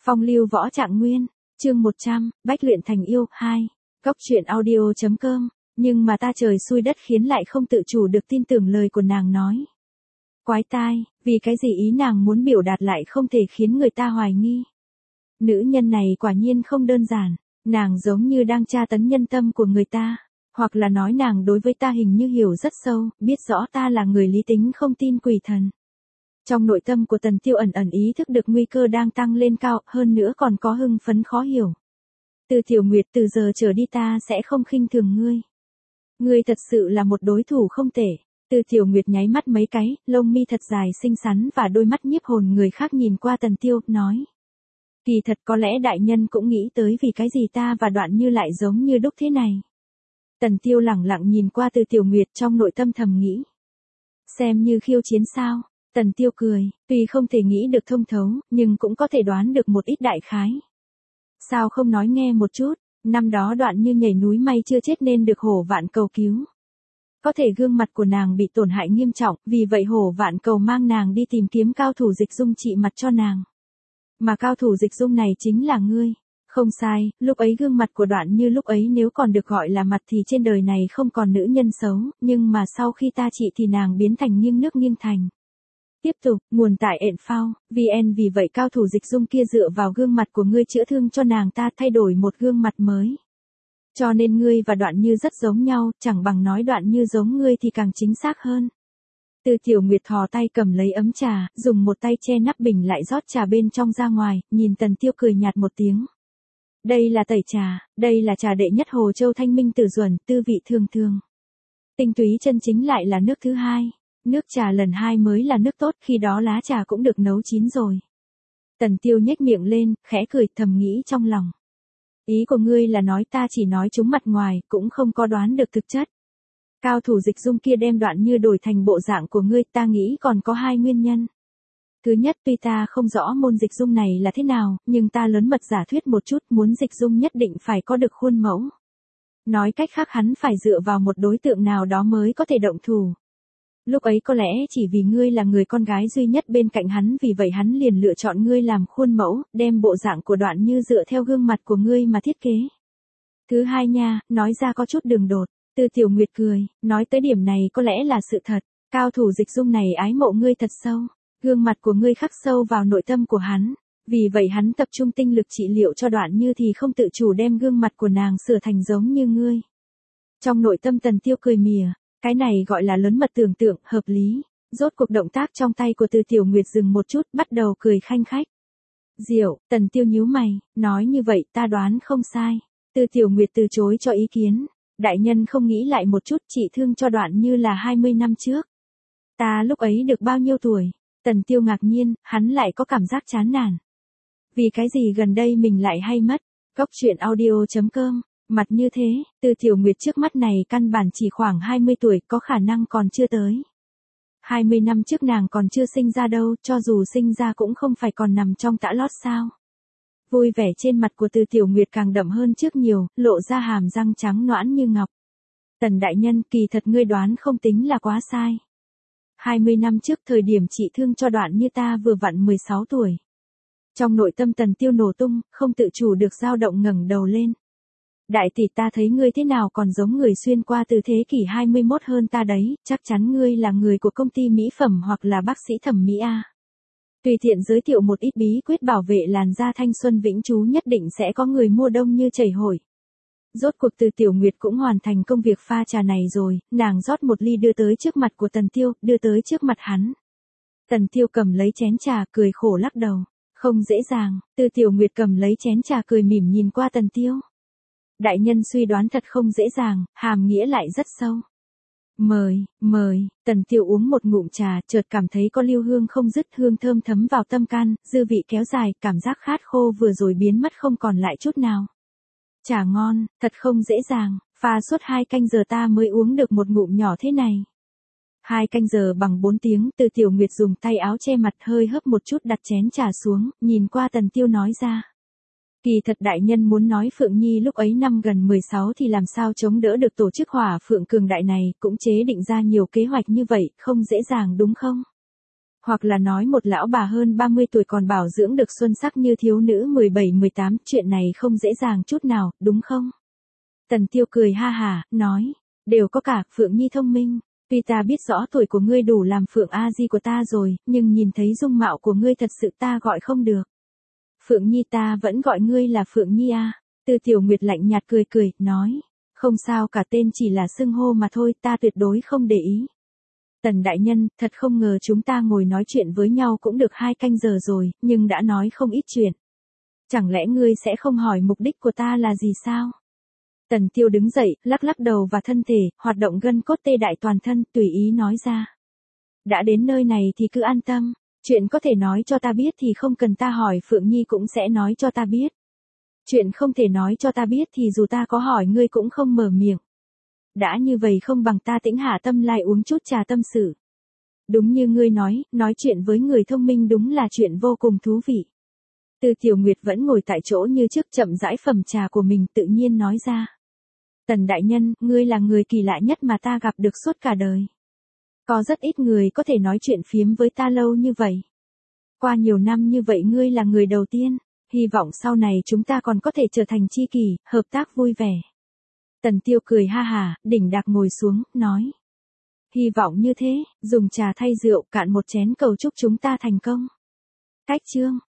Phong lưu võ trạng nguyên, chương 100, Bách luyện thành yêu, 2. Góc truyện audio.com, nhưng mà ta trời xui đất khiến lại không tự chủ được tin tưởng lời của nàng nói. Quái tai, vì cái gì ý nàng muốn biểu đạt lại không thể khiến người ta hoài nghi. Nữ nhân này quả nhiên không đơn giản, nàng giống như đang tra tấn nhân tâm của người ta, hoặc là nói nàng đối với ta hình như hiểu rất sâu, biết rõ ta là người lý tính không tin quỷ thần. Trong nội tâm của Tần Tiêu ẩn ẩn ý thức được nguy cơ đang tăng lên cao, hơn nữa còn có hưng phấn khó hiểu. Từ Tiểu Nguyệt, từ giờ trở đi ta sẽ không khinh thường ngươi. Ngươi thật sự là một đối thủ không tệ. Từ Tiểu Nguyệt nháy mắt mấy cái, lông mi thật dài xinh xắn và đôi mắt nhiếp hồn người khác nhìn qua Tần Tiêu, nói. Kỳ thật có lẽ đại nhân cũng nghĩ tới vì cái gì ta và Đoạn Như lại giống như đúc thế này. Tần Tiêu lẳng lặng nhìn qua Từ Tiểu Nguyệt trong nội tâm thầm nghĩ. Xem như khiêu chiến sao? Tần Tiêu cười, tuy không thể nghĩ được thông thấu, nhưng cũng có thể đoán được một ít đại khái. Sao không nói nghe một chút, năm đó Đoạn Như nhảy núi may chưa chết nên được Hổ Vạn Cầu cứu. Có thể gương mặt của nàng bị tổn hại nghiêm trọng, vì vậy Hổ Vạn Cầu mang nàng đi tìm kiếm cao thủ dịch dung trị mặt cho nàng. Mà cao thủ dịch dung này chính là ngươi. Không sai, lúc ấy gương mặt của Đoạn Như lúc ấy nếu còn được gọi là mặt thì trên đời này không còn nữ nhân xấu, nhưng mà sau khi ta trị thì nàng biến thành nghiêng nước nghiêng thành. Tiếp tục, nguồn tại Enfao, VN vì vậy cao thủ dịch dung kia dựa vào gương mặt của ngươi chữa thương cho nàng ta thay đổi một gương mặt mới. Cho nên ngươi và Đoạn Như rất giống nhau, chẳng bằng nói Đoạn Như giống ngươi thì càng chính xác hơn. Từ Tiểu Nguyệt thò tay cầm lấy ấm trà, dùng một tay che nắp bình lại rót trà bên trong ra ngoài, nhìn Tần Tiêu cười nhạt một tiếng. Đây là tẩy trà, đây là trà đệ nhất Hồ Châu Thanh Minh Tử Duẩn, tư vị thường thường. Tinh túy chân chính lại là nước thứ hai. Nước trà lần 2 mới là nước tốt, khi đó lá trà cũng được nấu chín rồi. Tần Tiêu nhếch miệng lên, khẽ cười thầm nghĩ trong lòng. Ý của ngươi là nói ta chỉ nói trúng mặt ngoài, cũng không có đoán được thực chất. Cao thủ dịch dung kia đem Đoạn Như đổi thành bộ dạng của ngươi, ta nghĩ còn có 2 nguyên nhân. Thứ nhất, tuy ta không rõ môn dịch dung này là thế nào, nhưng ta lớn mật giả thuyết một chút, muốn dịch dung nhất định phải có được khuôn mẫu. Nói cách khác hắn phải dựa vào một đối tượng nào đó mới có thể động thủ. Lúc ấy có lẽ chỉ vì ngươi là người con gái duy nhất bên cạnh hắn, vì vậy hắn liền lựa chọn ngươi làm khuôn mẫu, đem bộ dạng của Đoạn Như dựa theo gương mặt của ngươi mà thiết kế. Thứ hai nha, nói ra có chút đường đột. Từ Tiểu Nguyệt cười, nói tới điểm này có lẽ là sự thật, cao thủ dịch dung này ái mộ ngươi thật sâu, gương mặt của ngươi khắc sâu vào nội tâm của hắn, vì vậy hắn tập trung tinh lực trị liệu cho Đoạn Như thì không tự chủ đem gương mặt của nàng sửa thành giống như ngươi. Trong nội tâm Tần Tiêu cười mỉa, cái này gọi là lớn mật tưởng tượng, hợp lý. Rốt cuộc động tác trong tay của Từ Tiểu Nguyệt dừng một chút, bắt đầu cười khanh khách. Diệu, Tần Tiêu nhíu mày, nói như vậy ta đoán không sai. Từ Tiểu Nguyệt từ chối cho ý kiến. Đại nhân không nghĩ lại một chút, trị thương cho Đoạn Như là 20 năm trước. Ta lúc ấy được bao nhiêu tuổi? Tần Tiêu ngạc nhiên, hắn lại có cảm giác chán nản. Vì cái gì gần đây mình lại hay mất? Góc truyện audio.com. Mặt như thế, Từ Tiểu Nguyệt trước mắt này căn bản chỉ khoảng 20 tuổi, có khả năng còn chưa tới. 20 năm trước nàng còn chưa sinh ra đâu, cho dù sinh ra cũng không phải còn nằm trong tã lót sao. Vui vẻ trên mặt của Từ Tiểu Nguyệt càng đậm hơn trước nhiều, lộ ra hàm răng trắng nõn như ngọc. Tần đại nhân, kỳ thật ngươi đoán không tính là quá sai. 20 năm trước thời điểm trị thương cho Đoạn Như ta vừa vặn 16 tuổi. Trong nội tâm Tần Tiêu nổ tung, không tự chủ được dao động ngẩng đầu lên. Đại tỷ, ta thấy ngươi thế nào còn giống người xuyên qua từ thế kỷ 21 hơn ta đấy, chắc chắn ngươi là người của công ty mỹ phẩm hoặc là bác sĩ thẩm mỹ a. Tùy tiện giới thiệu một ít bí quyết bảo vệ làn da thanh xuân vĩnh trú, nhất định sẽ có người mua đông như chảy hội. Rốt cuộc Từ Tiểu Nguyệt cũng hoàn thành công việc pha trà này rồi, nàng rót một ly đưa tới trước mặt của Tần Tiêu, đưa tới trước mặt hắn. Tần Tiêu cầm lấy chén trà, cười khổ lắc đầu. Không dễ dàng. Từ Tiểu Nguyệt cầm lấy chén trà cười mỉm nhìn qua Tần Tiêu. Đại nhân suy đoán thật không dễ dàng, hàm nghĩa lại rất sâu. Mời, Tần Tiêu uống một ngụm trà, chợt cảm thấy có lưu hương không dứt, hương thơm thấm vào tâm can, dư vị kéo dài, cảm giác khát khô vừa rồi biến mất không còn lại chút nào. Trà ngon, thật không dễ dàng, pha suốt 2 canh giờ ta mới uống được một ngụm nhỏ thế này. 2 canh giờ bằng 4 tiếng, Từ Tiểu Nguyệt dùng tay áo che mặt hơi hấp một chút đặt chén trà xuống, nhìn qua Tần Tiêu nói ra. Kỳ thật đại nhân muốn nói Phượng Nhi lúc ấy năm gần 16 thì làm sao chống đỡ được tổ chức Hỏa Phượng cường đại này, cũng chế định ra nhiều kế hoạch như vậy, không dễ dàng đúng không? Hoặc là nói một lão bà hơn 30 tuổi còn bảo dưỡng được xuân sắc như thiếu nữ 17-18, chuyện này không dễ dàng chút nào, đúng không? Tần Tiêu cười ha hả, nói, đều có cả, Phượng Nhi thông minh, tuy ta biết rõ tuổi của ngươi đủ làm Phượng A Di của ta rồi, nhưng nhìn thấy dung mạo của ngươi thật sự ta gọi không được. Phượng Nhi ta vẫn gọi ngươi là Phượng Nhi à. Tư Tiểu Nguyệt lạnh nhạt cười cười, nói, không sao cả, tên chỉ là xưng hô mà thôi, ta tuyệt đối không để ý. Tần đại nhân, thật không ngờ chúng ta ngồi nói chuyện với nhau cũng được 2 canh giờ rồi, nhưng đã nói không ít chuyện. Chẳng lẽ ngươi sẽ không hỏi mục đích của ta là gì sao? Tần Tiêu đứng dậy, lắc lắc đầu và thân thể, hoạt động gân cốt tê đại toàn thân, tùy ý nói ra. Đã đến nơi này thì cứ an tâm, chuyện có thể nói cho ta biết thì không cần ta hỏi, Phượng Nhi cũng sẽ nói cho ta biết. Chuyện không thể nói cho ta biết thì dù ta có hỏi ngươi cũng không mở miệng. Đã như vậy không bằng ta tĩnh hạ tâm lại uống chút trà tâm sự. Đúng như ngươi nói chuyện với người thông minh đúng là chuyện vô cùng thú vị. Tư Tiểu Nguyệt vẫn ngồi tại chỗ như trước, chậm rãi phẩm trà của mình, tự nhiên nói ra. Tần đại nhân, ngươi là người kỳ lạ nhất mà ta gặp được suốt cả đời. Có rất ít người có thể nói chuyện phiếm với ta lâu như vậy. Qua nhiều năm như vậy ngươi là người đầu tiên, hy vọng sau này chúng ta còn có thể trở thành tri kỷ, hợp tác vui vẻ. Tần Tiêu cười ha hả, đỉnh đạc ngồi xuống, nói. Hy vọng như thế, dùng trà thay rượu, cạn một chén cầu chúc chúng ta thành công. Cách chương.